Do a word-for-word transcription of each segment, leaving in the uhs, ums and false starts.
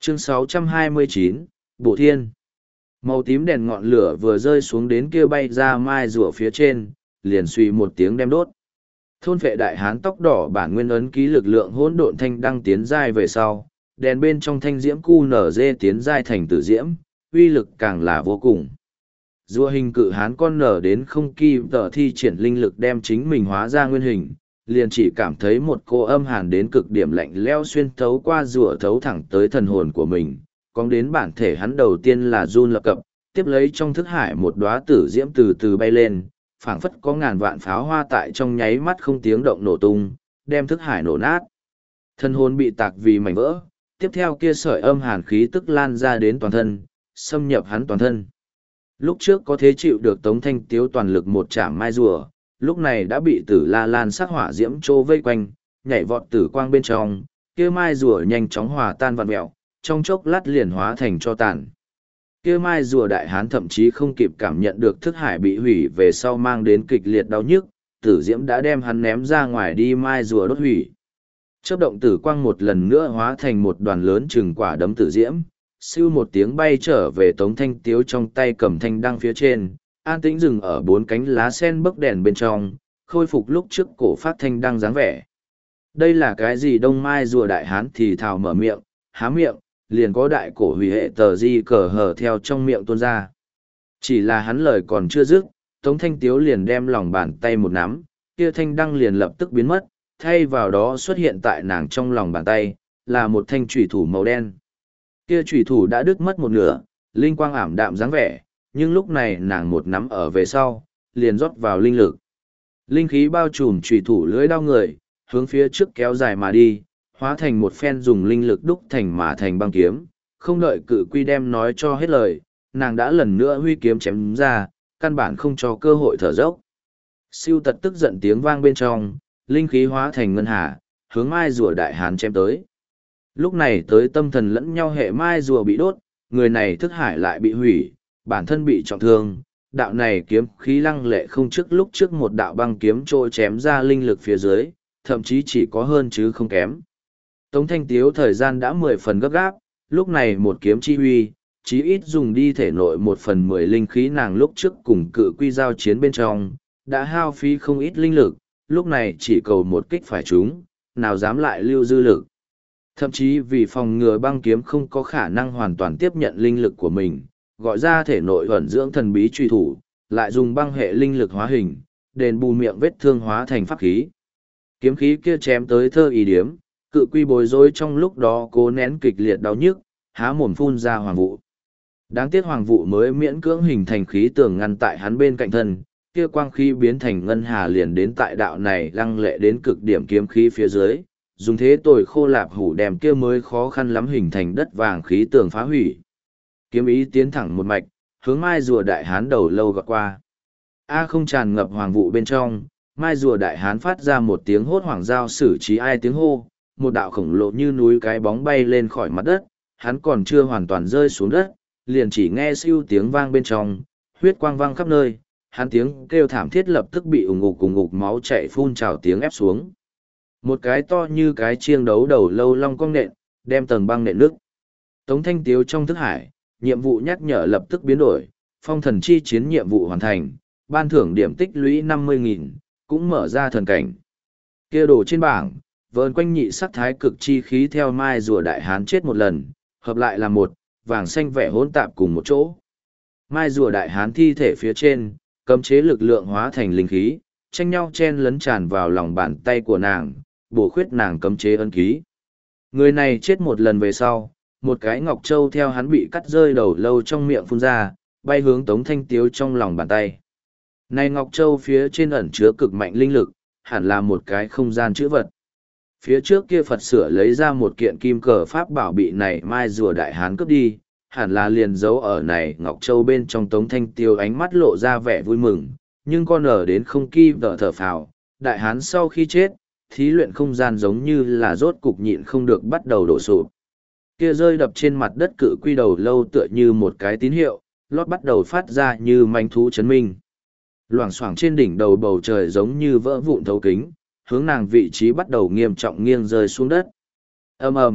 Chương sáu trăm hai mươi chín, Bộ Thiên. Màu tím đèn ngọn lửa vừa rơi xuống đến kia bay ra mai rùa phía trên, liền suy một tiếng đem đốt. Thôn phệ đại hán tóc đỏ bản nguyên ấn ký lực lượng hỗn độn thanh đăng tiến giai về sau, đèn bên trong thanh diễm cu nở dê tiến giai thành tử diễm, uy lực càng là vô cùng. Rùa hình cự hán con nở đến không kỳ tờ thi triển linh lực đem chính mình hóa ra nguyên hình, liền chỉ cảm thấy một cô âm hàn đến cực điểm lạnh leo xuyên thấu qua rùa thấu thẳng tới thần hồn của mình, cong đến bản thể hắn đầu tiên là run lập cập, tiếp lấy trong thức hải một đóa tử diễm từ từ bay lên, phảng phất có ngàn vạn pháo hoa tại trong nháy mắt không tiếng động nổ tung, đem thức hải nổ nát. Thần hồn bị tạc vì mảnh vỡ, tiếp theo kia sợi âm hàn khí tức lan ra đến toàn thân, xâm nhập hắn toàn thân. Lúc trước có thế chịu được Tống Thanh Tiếu toàn lực một chạm mai rùa, lúc này đã bị tử la lan sắc hỏa diễm trô vây quanh, nhảy vọt tử quang bên trong, kia mai rùa nhanh chóng hòa tan vặn mẹo, trong chốc lát liền hóa thành cho tàn. Kia mai rùa đại hán thậm chí không kịp cảm nhận được thức hải bị hủy về sau mang đến kịch liệt đau nhức, tử diễm đã đem hắn ném ra ngoài đi mai rùa đốt hủy. Chớp động tử quang một lần nữa hóa thành một đoàn lớn chừng quả đấm tử diễm, siêu một tiếng bay trở về Tống Thanh Tiếu trong tay cầm thanh đăng phía trên, an tĩnh dừng ở bốn cánh lá sen bấc đèn bên trong, khôi phục lúc trước cổ phát thanh đăng dáng vẻ. Đây là cái gì? Đông mai rùa đại hán thì thào mở miệng, há miệng, liền có đại cổ hủy hệ tờ di cờ hở theo trong miệng tuôn ra. Chỉ là hắn lời còn chưa dứt, Tống Thanh Tiếu liền đem lòng bàn tay một nắm, kia thanh đăng liền lập tức biến mất, thay vào đó xuất hiện tại nàng trong lòng bàn tay, là một thanh chủy thủ màu đen. Kia chủy thủ đã đứt mất một nửa, linh quang ảm đạm dáng vẻ, nhưng lúc này nàng một nắm ở về sau, liền rót vào linh lực. Linh khí bao trùm chủy thủ lưới đao người, hướng phía trước kéo dài mà đi, hóa thành một phen dùng linh lực đúc thành mà thành băng kiếm, không đợi cự quy đem nói cho hết lời, nàng đã lần nữa huy kiếm chém ra, căn bản không cho cơ hội thở dốc. Siêu tật tức giận tiếng vang bên trong, linh khí hóa thành ngân hà, hướng mai rùa đại hán chém tới. Lúc này tới tâm thần lẫn nhau hệ mai rùa bị đốt, người này thức hải lại bị hủy, bản thân bị trọng thương, đạo này kiếm khí lăng lệ không trước lúc trước một đạo băng kiếm trôi chém ra linh lực phía dưới, thậm chí chỉ có hơn chứ không kém. Tống Thanh Tiếu thời gian đã mười phần gấp gáp, lúc này một kiếm chi huy, chí ít dùng đi thể nội một phần mười linh khí nàng lúc trước cùng cự quy giao chiến bên trong, đã hao phí không ít linh lực, lúc này chỉ cầu một kích phải trúng, nào dám lại lưu dư lực. Thậm chí vì phòng ngừa băng kiếm không có khả năng hoàn toàn tiếp nhận linh lực của mình, gọi ra thể nội ẩn dưỡng thần bí truy thủ, lại dùng băng hệ linh lực hóa hình, đền bù miệng vết thương hóa thành pháp khí. Kiếm khí kia chém tới thơ ý điếm, cự quy bối rối trong lúc đó cố nén kịch liệt đau nhức, há mồm phun ra hoàng vụ. Đáng tiếc hoàng vụ mới miễn cưỡng hình thành khí tường ngăn tại hắn bên cạnh thân, kia quang khí biến thành ngân hà liền đến tại đạo này lăng lệ đến cực điểm kiếm khí phía dưới, dùng thế tồi khô lạp hủ đem kia mới khó khăn lắm hình thành đất vàng khí tường phá hủy. Kiếm ý tiến thẳng một mạch, hướng mai rùa đại hán đầu lâu gọt qua. A không tràn ngập hoàng vụ bên trong, mai rùa đại hán phát ra một tiếng hốt hoảng giao xử trí ai tiếng hô, một đạo khổng lồ như núi cái bóng bay lên khỏi mặt đất, hắn còn chưa hoàn toàn rơi xuống đất, liền chỉ nghe siêu tiếng vang bên trong, huyết quang vang khắp nơi, hắn tiếng kêu thảm thiết lập tức bị ủng ngục ủng ngục máu chảy phun trào tiếng ép xuống. Một cái to như cái chiêng đấu đầu lâu long cong nện, đem tầng băng nện nước. Tống Thanh Tiếu trong thức hải, nhiệm vụ nhắc nhở lập tức biến đổi, phong thần chi chiến nhiệm vụ hoàn thành, ban thưởng điểm tích lũy năm mươi nghìn, cũng mở ra thần cảnh. Kia đồ trên bảng, vờn quanh nhị sắc thái cực chi khí theo mai rùa đại hán chết một lần, hợp lại là một, vàng xanh vẻ hỗn tạp cùng một chỗ. Mai rùa đại hán thi thể phía trên, cấm chế lực lượng hóa thành linh khí, tranh nhau chen lấn tràn vào lòng bàn tay của nàng, bổ khuyết nàng cấm chế ân ký. Người này chết một lần về sau, một cái ngọc châu theo hắn bị cắt rơi đầu lâu trong miệng phun ra, bay hướng Tống Thanh Tiếu trong lòng bàn tay. Này ngọc châu phía trên ẩn chứa cực mạnh linh lực, hẳn là một cái không gian chữ vật. Phía trước kia Phật sửa lấy ra một kiện kim cờ pháp bảo bị này mai rùa đại hán cướp đi, hẳn là liền giấu ở này ngọc châu bên trong. Tống Thanh Tiêu ánh mắt lộ ra vẻ vui mừng, nhưng con ở đến không kỳ vợ thở phào, đại hán sau khi chết, thí luyện không gian giống như là rốt cục nhịn không được bắt đầu đổ sụp. Kia rơi đập trên mặt đất cự quy đầu lâu tựa như một cái tín hiệu, lót bắt đầu phát ra như manh thú chấn minh. Loảng xoảng trên đỉnh đầu bầu trời giống như vỡ vụn thấu kính, hướng nàng vị trí bắt đầu nghiêm trọng nghiêng rơi xuống đất. Ầm ầm,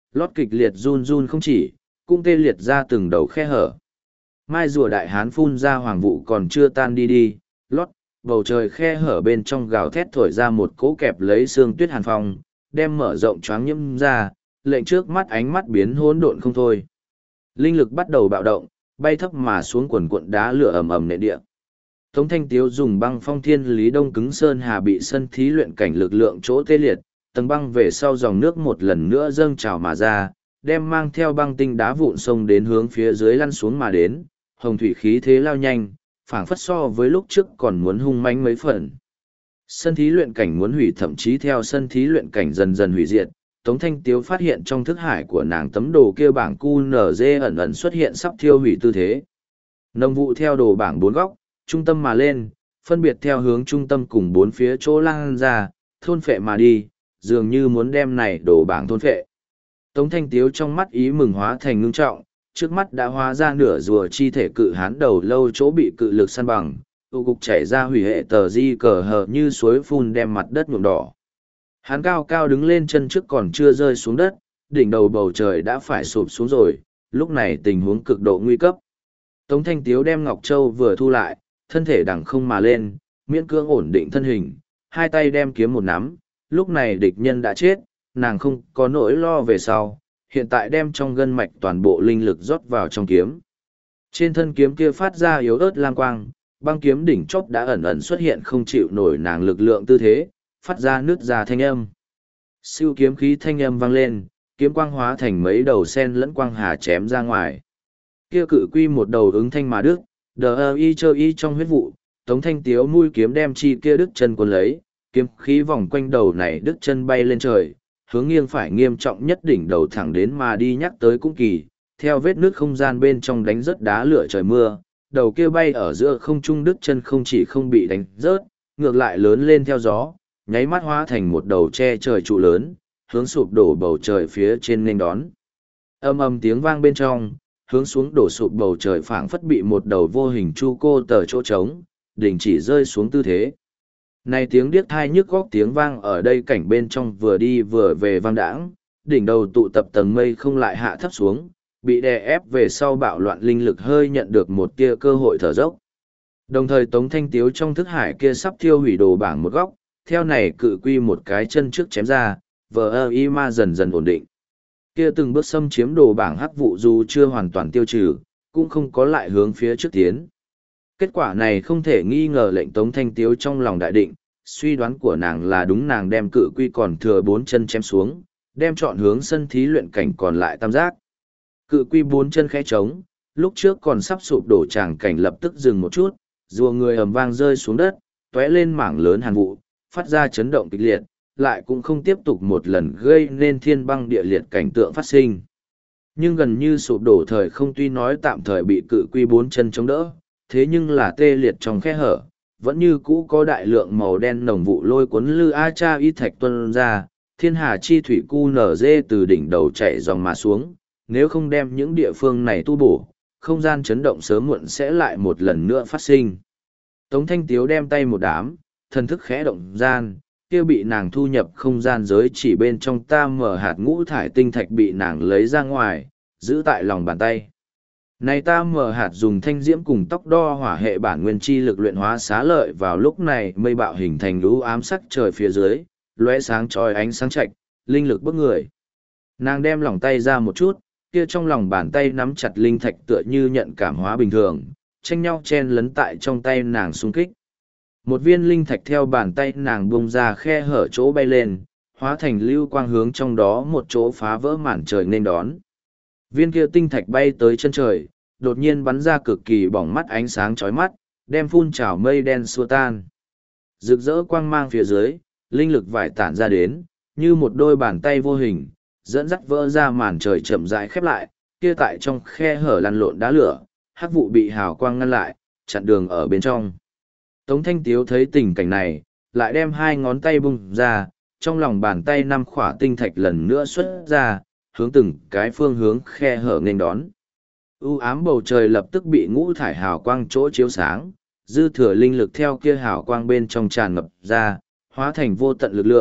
lót kịch liệt run run không chỉ, cũng tê liệt ra từng đầu khe hở. Mai rùa đại hán phun ra hoàng vụ còn chưa tan đi đi, lót, bầu trời khe hở bên trong gào thét thổi ra một cỗ kẹp lấy xương tuyết hàn phong, đem mở rộng choáng nhiễm ra, lệnh trước mắt ánh mắt biến hỗn độn không thôi. Linh lực bắt đầu bạo động, bay thấp mà xuống quần cuộn đá lửa ầm ầm nền địa. Tống Thanh Tiếu dùng băng phong thiên lý đông cứng sơn hà bị sân thí luyện cảnh lực lượng chỗ tê liệt, tầng băng về sau dòng nước một lần nữa dâng trào mà ra, đem mang theo băng tinh đá vụn sông đến hướng phía dưới lăn xuống mà đến, hồng thủy khí thế lao nhanh, phảng phất so với lúc trước còn muốn hung mãnh mấy phần. Sân thí luyện cảnh muốn hủy thậm chí theo sân thí luyện cảnh dần dần hủy diệt, Tống Thanh Tiếu phát hiện trong thức hải của nàng tấm đồ kia bảng cu nở dê ẩn ẩn xuất hiện sắp thiêu hủy tư thế. Nông vụ theo đồ bảng bốn góc, trung tâm mà lên, phân biệt theo hướng trung tâm cùng bốn phía chỗ lan ra, thôn phệ mà đi, dường như muốn đem này đồ bảng thôn phệ. Tống Thanh Tiếu trong mắt ý mừng hóa thành ngưng trọng, trước mắt đã hóa ra nửa rùa chi thể cự hán đầu lâu chỗ bị cự lực săn bằng, tụ cục chảy ra hủy hệ tờ di cờ hờ như suối phun đem mặt đất nhuộm đỏ. Hắn cao cao đứng lên chân trước còn chưa rơi xuống đất, đỉnh đầu bầu trời đã phải sụp xuống rồi, lúc này tình huống cực độ nguy cấp. Tống Thanh Tiếu đem Ngọc Châu vừa thu lại, thân thể đằng không mà lên, miễn cưỡng ổn định thân hình, hai tay đem kiếm một nắm, lúc này địch nhân đã chết, nàng không có nỗi lo về sau, hiện tại đem trong gân mạch toàn bộ linh lực rót vào trong kiếm. Trên thân kiếm kia phát ra yếu ớt lam quang, băng kiếm đỉnh chóp đã ẩn ẩn xuất hiện không chịu nổi nàng lực lượng tư thế, phát ra nước ra thanh âm. Siêu kiếm khí thanh âm vang lên, kiếm quang hóa thành mấy đầu sen lẫn quang hà chém ra ngoài. Kia cự quy một đầu ứng thanh mà đức, đờ y chơ y trong huyết vụ, Tống Thanh Tiếu mũi kiếm đem chi kia đức chân cuốn lấy, kiếm khí vòng quanh đầu này đức chân bay lên trời, hướng nghiêng phải nghiêm trọng nhất đỉnh đầu thẳng đến mà đi nhắc tới cũng kỳ, theo vết nước không gian bên trong đánh rớt đá lửa trời mưa, đầu kia bay ở giữa không trung đức chân không chỉ không bị đánh rớt, ngược lại lớn lên theo gió, nháy mắt hóa thành một đầu che trời trụ lớn, hướng sụp đổ bầu trời phía trên nên đón. Âm âm tiếng vang bên trong, hướng xuống đổ sụp bầu trời phảng phất bị một đầu vô hình chu cô tờ chỗ trống, đình chỉ rơi xuống tư thế. Này tiếng điếc thai nhức góc tiếng vang ở đây cảnh bên trong vừa đi vừa về vang đãng, đỉnh đầu tụ tập tầng mây không lại hạ thấp xuống, bị đè ép về sau bạo loạn linh lực hơi nhận được một tia cơ hội thở dốc. Đồng thời Tống Thanh Tiếu trong thức hải kia sắp thiêu hủy đồ bảng một góc, theo này cự quy một cái chân trước chém ra, vờ ơ y ma dần dần ổn định. Kia từng bước xâm chiếm đồ bảng hắc vụ dù chưa hoàn toàn tiêu trừ, cũng không có lại hướng phía trước tiến. Kết quả này không thể nghi ngờ lệnh Tống Thanh Tiếu trong lòng đại định, suy đoán của nàng là đúng, nàng đem cự quy còn thừa bốn chân chém xuống, đem chọn hướng sân thí luyện cảnh còn lại tam giác. Cự quy bốn chân khẽ trống, lúc trước còn sắp sụp đổ tràng cảnh lập tức dừng một chút, rùa người ầm vang rơi xuống đất, tóe lên mảng lớn hàn vụ, phát ra chấn động kịch liệt, lại cũng không tiếp tục một lần gây nên thiên băng địa liệt cảnh tượng phát sinh. Nhưng gần như sụp đổ thời không tuy nói tạm thời bị cự quy bốn chân chống đỡ, thế nhưng là tê liệt trong khe hở, vẫn như cũ có đại lượng màu đen nồng vụ lôi cuốn lư a cha y thạch tuân ra, thiên hà chi thủy cu nở dê từ đỉnh đầu chảy dòng mà xuống, nếu không đem những địa phương này tu bổ, không gian chấn động sớm muộn sẽ lại một lần nữa phát sinh. Tống Thanh Tiếu đem tay một đám, thần thức khẽ động gian, kia bị nàng thu nhập không gian giới chỉ bên trong tam mở hạt ngũ thải tinh thạch bị nàng lấy ra ngoài, giữ tại lòng bàn tay. Này tam mở hạt dùng thanh diễm cùng tóc đo hỏa hệ bản nguyên chi lực luyện hóa xá lợi vào lúc này mây bạo hình thành lũ ám sắc trời phía dưới, lóe sáng trói ánh sáng chạch, linh lực bức người. Nàng đem lòng tay ra một chút, kia trong lòng bàn tay nắm chặt linh thạch tựa như nhận cảm hóa bình thường, tranh nhau chen lấn tại trong tay nàng xung kích. Một viên linh thạch theo bàn tay nàng bung ra khe hở chỗ bay lên, hóa thành lưu quang hướng trong đó một chỗ phá vỡ màn trời nên đón. Viên kia tinh thạch bay tới chân trời, đột nhiên bắn ra cực kỳ bỏng mắt ánh sáng chói mắt, đem phun trào mây đen xua tan. Rực rỡ quang mang phía dưới, linh lực vải tản ra đến, như một đôi bàn tay vô hình, dẫn dắt vỡ ra màn trời chậm rãi khép lại, kia tại trong khe hở lăn lộn đá lửa, hắc vụ bị hào quang ngăn lại, chặn đường ở bên trong. Tống Thanh Tiếu thấy tình cảnh này, lại đem hai ngón tay bung ra, trong lòng bàn tay năm khỏa tinh thạch lần nữa xuất ra, hướng từng cái phương hướng khe hở nghênh đón. U ám bầu trời lập tức bị ngũ thải hào quang chỗ chiếu sáng, dư thừa linh lực theo kia hào quang bên trong tràn ngập ra, hóa thành vô tận lực lượng,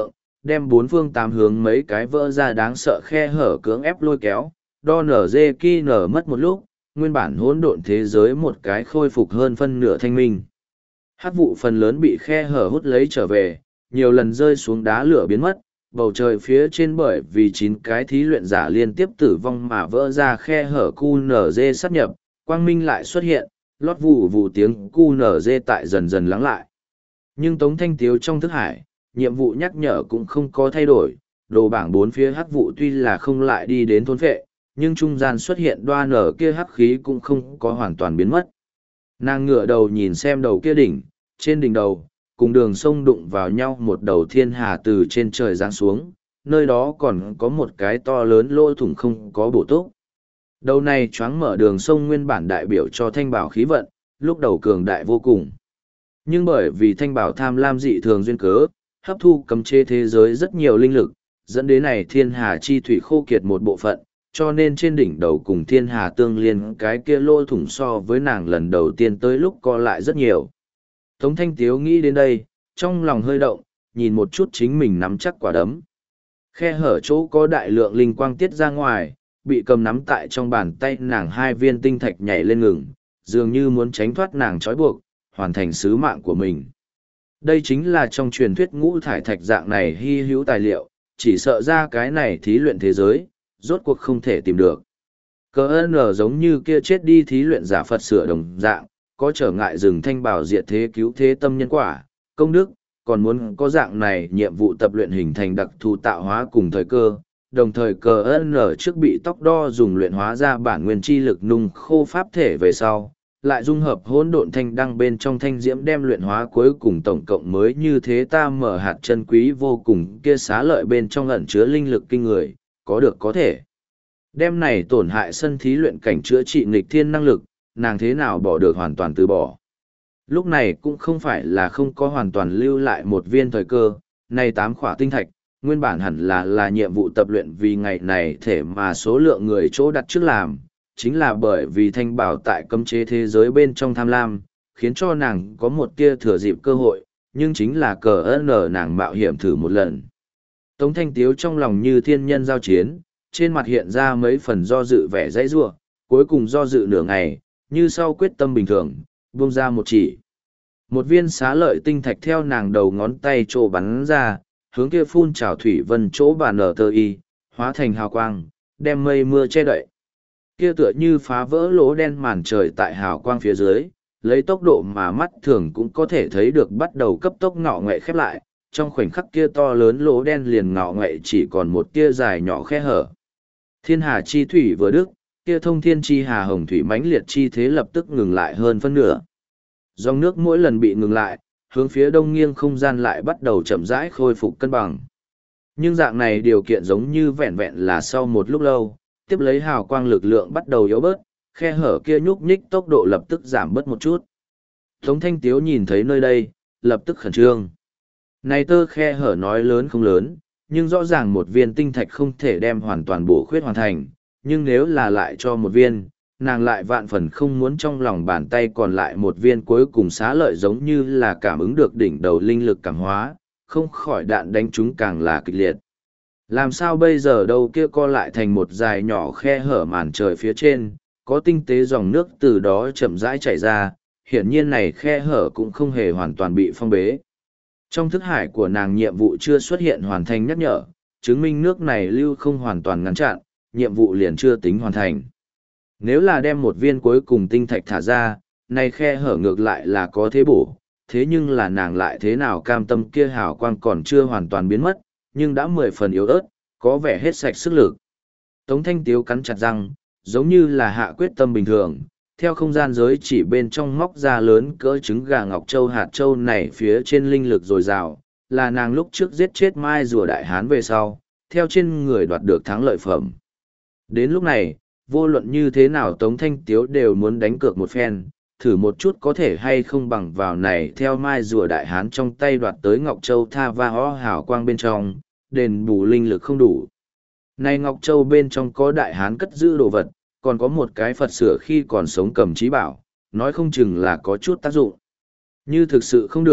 đem bốn phương tám hướng mấy cái vỡ ra đáng sợ khe hở cưỡng ép lôi kéo, đo nở dê ki nở mất một lúc, nguyên bản hỗn độn thế giới một cái khôi phục hơn phân nửa thanh minh. Hắc vụ phần lớn bị khe hở hút lấy trở về, nhiều lần rơi xuống đá lửa biến mất, bầu trời phía trên bởi vì chín cái thí luyện giả liên tiếp tử vong mà vỡ ra khe hở cu nở dê sát nhập, quang minh lại xuất hiện, lót vụ vụ tiếng cu nở dê tại dần dần lắng lại. Nhưng Tống Thanh Tiếu trong thức hải, nhiệm vụ nhắc nhở cũng không có thay đổi, đồ bảng bốn phía hắc vụ tuy là không lại đi đến thôn phệ, nhưng trung gian xuất hiện đoa nở kia hắc khí cũng không có hoàn toàn biến mất. Nàng ngửa đầu nhìn xem đầu kia đỉnh, trên đỉnh đầu, cùng đường sông đụng vào nhau một đầu thiên hà từ trên trời giáng xuống, nơi đó còn có một cái to lớn lỗ thủng không có bổ túc. Đầu này choáng mở đường sông nguyên bản đại biểu cho thanh bảo khí vận, lúc đầu cường đại vô cùng. Nhưng bởi vì thanh bảo tham lam dị thường duyên cớ, hấp thu cấm chế thế giới rất nhiều linh lực, dẫn đến này thiên hà chi thủy khô kiệt một bộ phận, cho nên trên đỉnh đầu cùng thiên hà tương liên cái kia lỗ thủng so với nàng lần đầu tiên tới lúc co lại rất nhiều. Tống Thanh Tiếu nghĩ đến đây, trong lòng hơi động, nhìn một chút chính mình nắm chắc quả đấm. Khe hở chỗ có đại lượng linh quang tiết ra ngoài, bị cầm nắm tại trong bàn tay nàng hai viên tinh thạch nhảy lên ngừng, dường như muốn tránh thoát nàng trói buộc, hoàn thành sứ mạng của mình. Đây chính là trong truyền thuyết ngũ thải thạch dạng này hy hữu tài liệu, chỉ sợ ra cái này thí luyện thế giới, rốt cuộc không thể tìm được. Cờ ơn ở giống như kia chết đi thí luyện giả Phật sửa đồng dạng, có trở ngại rừng thanh bảo diệt thế cứu thế tâm nhân quả, công đức, còn muốn có dạng này nhiệm vụ tập luyện hình thành đặc thù tạo hóa cùng thời cơ, đồng thời cờ ơn ở trước bị tóc đo dùng luyện hóa ra bản nguyên chi lực nung khô pháp thể về sau, lại dung hợp hỗn độn thanh đăng bên trong thanh diễm đem luyện hóa cuối cùng tổng cộng mới như thế ta mở hạt chân quý vô cùng kia xá lợi bên trong ẩn chứa linh lực kinh người, có được có thể. Đem này tổn hại sân thí luyện cảnh chữa trị nghịch thiên năng lực, nàng thế nào bỏ được hoàn toàn từ bỏ. Lúc này cũng không phải là không có hoàn toàn lưu lại một viên thời cơ, này tám khỏa tinh thạch, nguyên bản hẳn là là nhiệm vụ tập luyện vì ngày này thể mà số lượng người chỗ đặt trước làm, chính là bởi vì thanh bảo tại cấm chế thế giới bên trong tham lam, khiến cho nàng có một tia thừa dịp cơ hội, nhưng chính là cờ ơn ở nàng mạo hiểm thử một lần. Tống Thanh Tiếu trong lòng như thiên nhân giao chiến, trên mặt hiện ra mấy phần do dự vẻ dãy rủa, cuối cùng do dự nửa ngày, như sau quyết tâm bình thường, buông ra một chỉ. Một viên xá lợi tinh thạch theo nàng đầu ngón tay trổ bắn ra, hướng kia phun trào thủy vân chỗ bà nở tơ y, hóa thành hào quang, đem mây mưa che đậy. Kia tựa như phá vỡ lỗ đen màn trời tại hào quang phía dưới, lấy tốc độ mà mắt thường cũng có thể thấy được bắt đầu cấp tốc ngọ ngoại khép lại, trong khoảnh khắc kia to lớn lỗ đen liền ngọ ngoại chỉ còn một tia dài nhỏ khe hở. Thiên hà chi thủy vừa đức, kia thông thiên chi hà hồng thủy mãnh liệt chi thế lập tức ngừng lại hơn phân nửa. Dòng nước mỗi lần bị ngừng lại, hướng phía đông nghiêng không gian lại bắt đầu chậm rãi khôi phục cân bằng. Nhưng dạng này điều kiện giống như vẹn vẹn là sau một lúc lâu, tiếp lấy hào quang lực lượng bắt đầu yếu bớt, khe hở kia nhúc nhích tốc độ lập tức giảm bớt một chút. Tống Thanh Tiếu nhìn thấy nơi đây, lập tức khẩn trương. Này tơ khe hở nói lớn không lớn, nhưng rõ ràng một viên tinh thạch không thể đem hoàn toàn bổ khuyết hoàn thành, nhưng nếu là lại cho một viên, nàng lại vạn phần không muốn trong lòng bàn tay còn lại một viên cuối cùng xá lợi giống như là cảm ứng được đỉnh đầu linh lực cảm hóa, không khỏi đạn đánh chúng càng là kịch liệt. Làm sao bây giờ đâu kia co lại thành một dài nhỏ khe hở màn trời phía trên, có tinh tế dòng nước từ đó chậm rãi chảy ra, hiển nhiên này khe hở cũng không hề hoàn toàn bị phong bế. Trong thức hải của nàng nhiệm vụ chưa xuất hiện hoàn thành nhắc nhở, chứng minh nước này lưu không hoàn toàn ngăn chặn, nhiệm vụ liền chưa tính hoàn thành. Nếu là đem một viên cuối cùng tinh thạch thả ra, này khe hở ngược lại là có thế bổ, thế nhưng là nàng lại thế nào cam tâm kia hào quang còn chưa hoàn toàn biến mất, nhưng đã mười phần yếu ớt, có vẻ hết sạch sức lực. Tống Thanh Tiếu cắn chặt răng, giống như là hạ quyết tâm bình thường, theo không gian giới chỉ bên trong móc ra lớn cỡ trứng gà ngọc châu hạt châu này phía trên linh lực dồi dào, là nàng lúc trước giết chết mai rùa đại hán về sau, theo trên người đoạt được thắng lợi phẩm. Đến lúc này, vô luận như thế nào Tống Thanh Tiếu đều muốn đánh cược một phen, thử một chút có thể hay không bằng vào này theo mai rùa đại hán trong tay đoạt tới Ngọc Châu tha va ho hào quang bên trong, đền bù linh lực không đủ. Này Ngọc Châu bên trong có đại hán cất giữ đồ vật, còn có một cái Phật sửa khi còn sống cầm trí bảo, nói không chừng là có chút tác dụng. Như thực sự không được,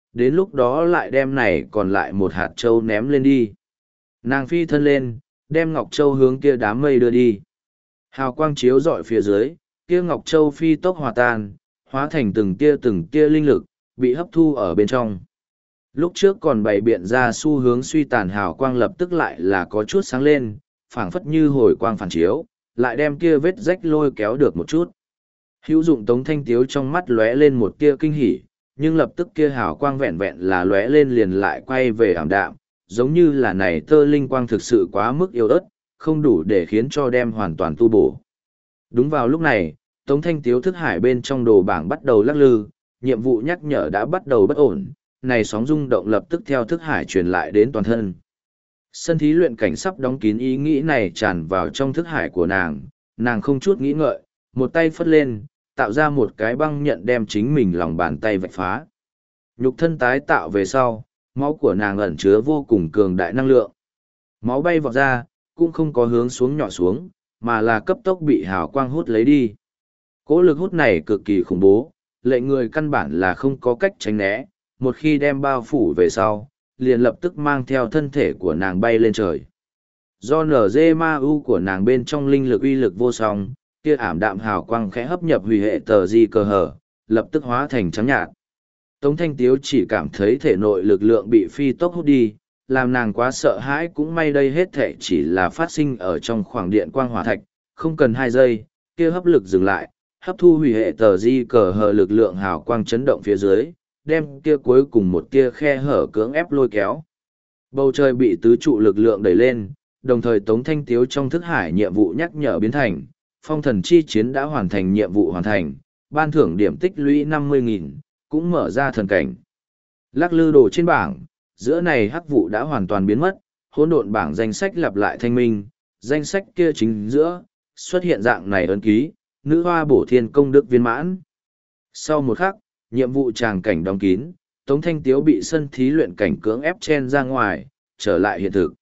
Đến lúc đó lại đem này còn lại một hạt trâu ném lên đi. Nàng phi thân lên, đem Ngọc Châu hướng kia đám mây đưa đi. Hào quang chiếu rọi phía dưới, kia Ngọc Châu phi tốc hòa tan, hóa thành từng tia từng tia linh lực, bị hấp thu ở bên trong. Lúc trước còn bày biện ra xu hướng suy tàn hào quang lập tức lại là có chút sáng lên, phảng phất như hồi quang phản chiếu, lại đem kia vết rách lôi kéo được một chút. Hữu dụng Tống Thanh Tiếu trong mắt lóe lên một tia kinh hỉ, nhưng lập tức kia hào quang vẹn vẹn là lóe lên liền lại quay về ảm đạm, giống như là này tơ linh quang thực sự quá mức yếu ớt, không đủ để khiến cho đem hoàn toàn tu bổ. Đúng vào lúc này, Tống Thanh Tiếu thức hải bên trong đồ bảng bắt đầu lắc lư, nhiệm vụ nhắc nhở đã bắt đầu bất ổn, này sóng rung động lập tức theo thức hải truyền lại đến toàn thân. Sân thí luyện cảnh sắp đóng kín ý nghĩ này tràn vào trong thức hải của nàng, nàng không chút nghĩ ngợi, một tay phất lên, tạo ra một cái băng nhận đem chính mình lòng bàn tay vạch phá. Nhục thân tái tạo về sau, máu của nàng ẩn chứa vô cùng cường đại năng lượng. Máu bay vọt ra, cũng không có hướng xuống nhỏ xuống, mà là cấp tốc bị hào quang hút lấy đi. Cỗ lực hút này cực kỳ khủng bố, lệ người căn bản là không có cách tránh né, một khi đem bao phủ về sau, liền lập tức mang theo thân thể của nàng bay lên trời. Do nở dê ma u của nàng bên trong linh lực uy lực vô song, kia ảm đạm hào quang khẽ hấp nhập hủy hệ tờ di cờ hở, lập tức hóa thành trắng nhạt. Tống Thanh Tiếu chỉ cảm thấy thể nội lực lượng bị phi tốc hút đi, làm nàng quá sợ hãi, cũng may đây hết thể chỉ là phát sinh ở trong khoảng điện quang hỏa thạch, không cần hai giây, kia hấp lực dừng lại, hấp thu hủy hệ tờ di cờ hở lực lượng hào quang chấn động phía dưới, đem kia cuối cùng một tia khe hở cưỡng ép lôi kéo. Bầu trời bị tứ trụ lực lượng đẩy lên, đồng thời Tống Thanh Tiếu trong thức hải nhiệm vụ nhắc nhở biến thành, phong thần chi chiến đã hoàn thành, nhiệm vụ hoàn thành, ban thưởng điểm tích lũy năm mươi nghìn, cũng mở ra thần cảnh. Lắc lư đồ trên bảng, giữa này hắc vụ đã hoàn toàn biến mất, hỗn độn bảng danh sách lặp lại thanh minh, danh sách kia chính giữa, xuất hiện dạng này ấn ký, nữ hoa bổ thiên công đức viên mãn. Sau một khắc, nhiệm vụ tràng cảnh đóng kín, Tống Thanh Tiếu bị sân thí luyện cảnh cưỡng ép chen ra ngoài, trở lại hiện thực.